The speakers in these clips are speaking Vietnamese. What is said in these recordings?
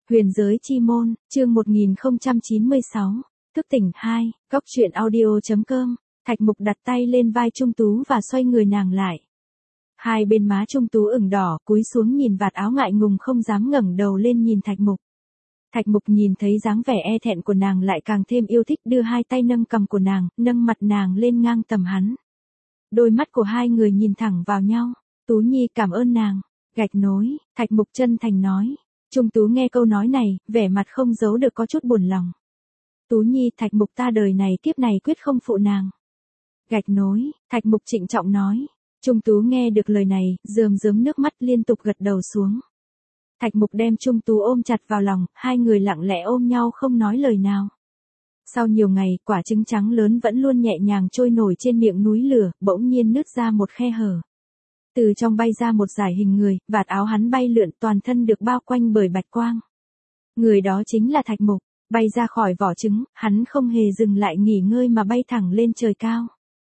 Huyền giới chi môn, chương 1096, thức tỉnh 2, góc truyện audio.com, Thạch Mục đặt tay lên vai Trung Tú và xoay người nàng lại. Hai bên má Trung Tú ửng đỏ, cúi xuống nhìn vạt áo ngại ngùng không dám ngẩng đầu lên nhìn Thạch Mục. Thạch Mục nhìn thấy dáng vẻ e thẹn của nàng lại càng thêm yêu thích, đưa hai tay nâng cằm của nàng, nâng mặt nàng lên ngang tầm hắn. Đôi mắt của hai người nhìn thẳng vào nhau. Tú Nhi cảm ơn nàng. Gạch nối, Thạch Mục chân thành nói. Trung Tú nghe câu nói này, vẻ mặt không giấu được có chút buồn lòng. Tú Nhi, Thạch Mục ta đời này kiếp này quyết không phụ nàng. Gạch nối, Thạch Mục trịnh trọng nói. Trung Tú nghe được lời này, rơm rớm nước mắt liên tục gật đầu xuống. Thạch Mục đem Trung Tú ôm chặt vào lòng, hai người lặng lẽ ôm nhau không nói lời nào. Sau nhiều ngày, quả trứng trắng lớn vẫn luôn nhẹ nhàng trôi nổi trên miệng núi lửa, bỗng nhiên nứt ra một khe hở. Từ trong bay ra một dải hình người, vạt áo hắn bay lượn, toàn thân được bao quanh bởi bạch quang. Người đó chính là Thạch Mục. Bay ra khỏi vỏ trứng, hắn không hề dừng lại nghỉ ngơi mà bay thẳng lên trời cao.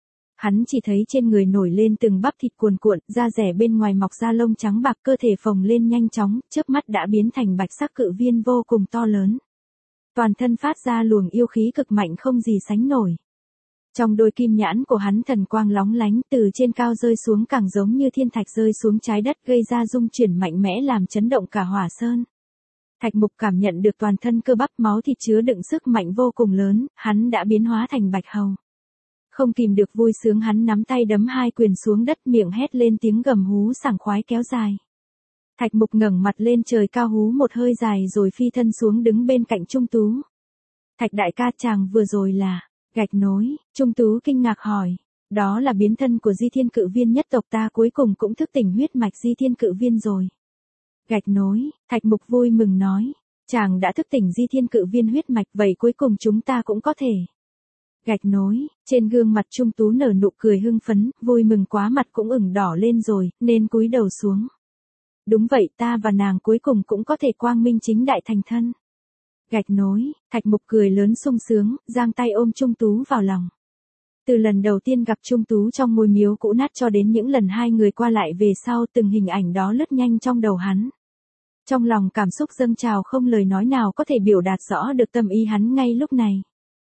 Hắn chỉ thấy trên người nổi lên từng bắp thịt cuồn cuộn, da rẻ bên ngoài mọc ra lông trắng bạc, cơ thể phồng lên nhanh chóng, chớp mắt đã biến thành bạch sắc cự viên vô cùng to lớn. Toàn thân phát ra luồng yêu khí cực mạnh không gì sánh nổi. Trong đôi kim nhãn của hắn thần quang lóng lánh, từ trên cao rơi xuống càng giống như thiên thạch rơi xuống trái đất, gây ra rung chuyển mạnh mẽ làm chấn động cả Hỏa Sơn. Thạch Mục cảm nhận được toàn thân cơ bắp máu thịt chứa đựng sức mạnh vô cùng lớn, hắn đã biến hóa thành bạch hầu. Không kìm được vui sướng, hắn nắm tay đấm hai quyền xuống đất, miệng hét lên tiếng gầm hú sảng khoái kéo dài. Thạch Mục ngẩng mặt lên trời cao hú một hơi dài rồi phi thân xuống đứng bên cạnh Trung Tú. Thạch đại ca, chàng vừa rồi là... Gạch nối, Trung Tú kinh ngạc hỏi. Đó là biến thân của Di Thiên Cự Viên nhất tộc ta, cuối cùng cũng thức tỉnh huyết mạch Di Thiên Cự Viên rồi. Gạch nối, Thạch Mục vui mừng nói. Chàng đã thức tỉnh Di Thiên Cự Viên huyết mạch, vậy cuối cùng chúng ta cũng có thể. Gạch nối, trên gương mặt Trung Tú nở nụ cười hưng phấn, vui mừng quá mặt cũng ửng đỏ lên rồi, nên cúi đầu xuống. Đúng vậy, ta và nàng cuối cùng cũng có thể quang minh chính đại thành thân. Gạch nối, Thạch Mục cười lớn sung sướng, giang tay ôm Trung Tú vào lòng. Từ lần đầu tiên gặp Trung Tú trong ngôi miếu cũ nát cho đến những lần hai người qua lại về sau, từng hình ảnh đó lướt nhanh trong đầu hắn. Trong lòng cảm xúc dâng trào, không lời nói nào có thể biểu đạt rõ được tâm ý hắn ngay lúc này.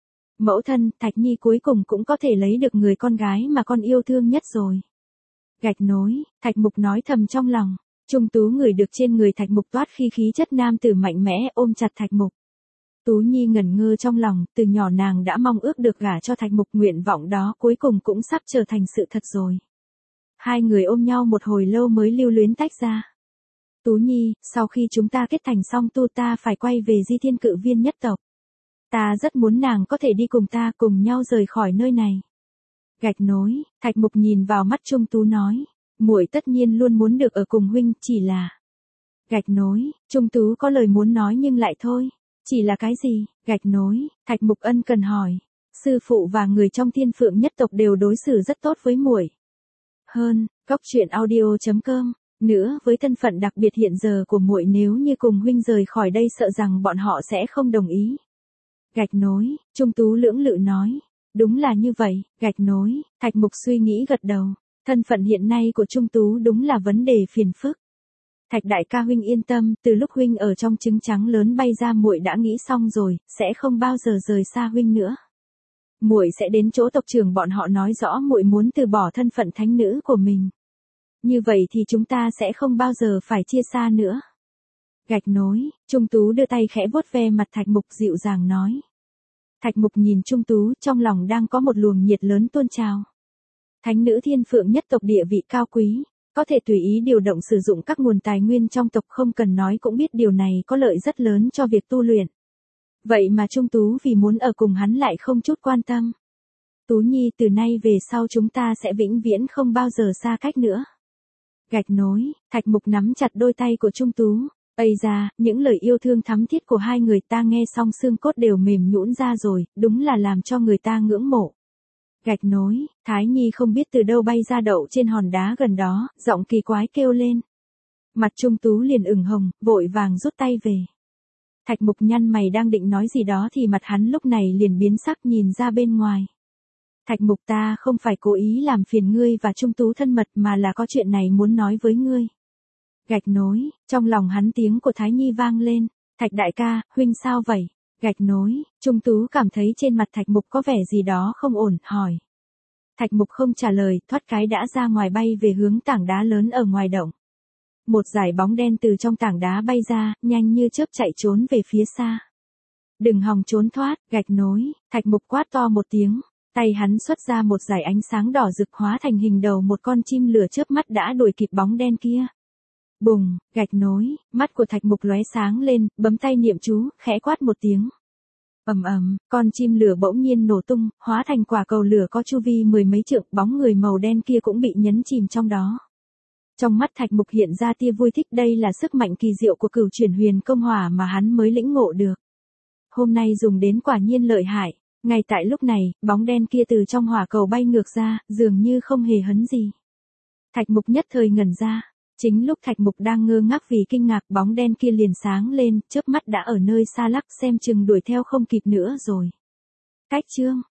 Mẫu thân, Thạch Nhi cuối cùng cũng có thể lấy được người con gái mà con yêu thương nhất rồi. Gạch nối, Thạch Mục nói thầm trong lòng. Trung Tú ngửi được trên người Thạch Mục toát khí chất nam tử mạnh mẽ, ôm chặt Thạch Mục. Tú Nhi ngẩn ngơ trong lòng, từ nhỏ nàng đã mong ước được gả cho Thạch Mục, nguyện vọng đó cuối cùng cũng sắp trở thành sự thật rồi. Hai người ôm nhau một hồi lâu mới lưu luyến tách ra. Tú Nhi, sau khi chúng ta kết thành xong tu, ta phải quay về Di Thiên Cự Viên nhất tộc. Ta rất muốn nàng có thể đi cùng ta, cùng nhau rời khỏi nơi này. Gạch nối, Thạch Mục nhìn vào mắt Trung Tú nói, muội tất nhiên luôn muốn được ở cùng huynh, chỉ là... Gạch nối, Trung Tú có lời muốn nói nhưng lại thôi. Chỉ là cái gì? Gạch nối, Thạch Mục ân cần hỏi. Sư phụ và người trong Thiên Phượng nhất tộc đều đối xử rất tốt với muội. Hơn, góc truyện audio.com. Nữa, với thân phận đặc biệt hiện giờ của muội, nếu như cùng huynh rời khỏi đây sợ rằng bọn họ sẽ không đồng ý. Gạch nối, Trung Tú lưỡng lự nói. Đúng là như vậy. Gạch nối, Thạch Mục suy nghĩ gật đầu. Thân phận hiện nay của Trung Tú đúng là vấn đề phiền phức. Thạch đại ca huynh yên tâm, từ lúc huynh ở trong trứng trắng lớn bay ra, muội đã nghĩ xong rồi, sẽ không bao giờ rời xa huynh nữa. Muội sẽ đến chỗ tộc trưởng bọn họ nói rõ muội muốn từ bỏ thân phận thánh nữ của mình. Như vậy thì chúng ta sẽ không bao giờ phải chia xa nữa. Gạch nối, Trung Tú đưa tay khẽ vuốt ve mặt Thạch Mục dịu dàng nói. Thạch Mục nhìn Trung Tú, trong lòng đang có một luồng nhiệt lớn tuôn trào. Thánh nữ Thiên Phượng nhất tộc địa vị cao quý. Có thể tùy ý điều động sử dụng các nguồn tài nguyên trong tộc, không cần nói cũng biết điều này có lợi rất lớn cho việc tu luyện. Vậy mà Trung Tú vì muốn ở cùng hắn lại không chút quan tâm. Tú Nhi, từ nay về sau chúng ta sẽ vĩnh viễn không bao giờ xa cách nữa. Gạch nối, Thạch Mục nắm chặt đôi tay của Trung Tú. Ây da, những lời yêu thương thắm thiết của hai người ta nghe xong xương cốt đều mềm nhũn ra rồi, đúng là làm cho người ta ngưỡng mộ. Gạch nối, Thái Nhi không biết từ đâu bay ra đậu trên hòn đá gần đó, giọng kỳ quái kêu lên. Mặt Trung Tú liền ửng hồng, vội vàng rút tay về. Thạch Mục nhăn mày đang định nói gì đó thì mặt hắn lúc này liền biến sắc, nhìn ra bên ngoài. Thạch Mục, ta không phải cố ý làm phiền ngươi và Trung Tú thân mật, mà là có chuyện này muốn nói với ngươi. Gạch nối, trong lòng hắn tiếng của Thái Nhi vang lên. Thạch đại ca, huynh sao vậy? Gạch nối, Trung Tú cảm thấy trên mặt Thạch Mục có vẻ gì đó không ổn, hỏi. Thạch Mục không trả lời, thoát cái đã ra ngoài bay về hướng tảng đá lớn ở ngoài động. Một dải bóng đen từ trong tảng đá bay ra, nhanh như chớp chạy trốn về phía xa. Đừng hòng trốn thoát, gạch nối, Thạch Mục quát to một tiếng, tay hắn xuất ra một dải ánh sáng đỏ rực hóa thành hình đầu một con chim lửa chớp mắt đã đuổi kịp bóng đen kia. Bùng, gạch nối, mắt của Thạch Mục lóe sáng lên, bấm tay niệm chú, khẽ quát một tiếng. Ầm ầm, con chim lửa bỗng nhiên nổ tung, hóa thành quả cầu lửa có chu vi 10 mấy trượng, bóng người màu đen kia cũng bị nhấn chìm trong đó. Trong mắt Thạch Mục hiện ra tia vui thích, đây là sức mạnh kỳ diệu của Cửu Chuyển Huyền Công Hỏa mà hắn mới lĩnh ngộ được. Hôm nay dùng đến quả nhiên lợi hại. Ngay tại lúc này, bóng đen kia từ trong hỏa cầu bay ngược ra, dường như không hề hấn gì. Thạch Mục nhất thời ngẩn ra. Chính lúc Thạch Mục đang ngơ ngác vì kinh ngạc, bóng đen kia liền sáng lên, chớp mắt đã ở nơi xa lắc, xem chừng đuổi theo không kịp nữa rồi. Cách chương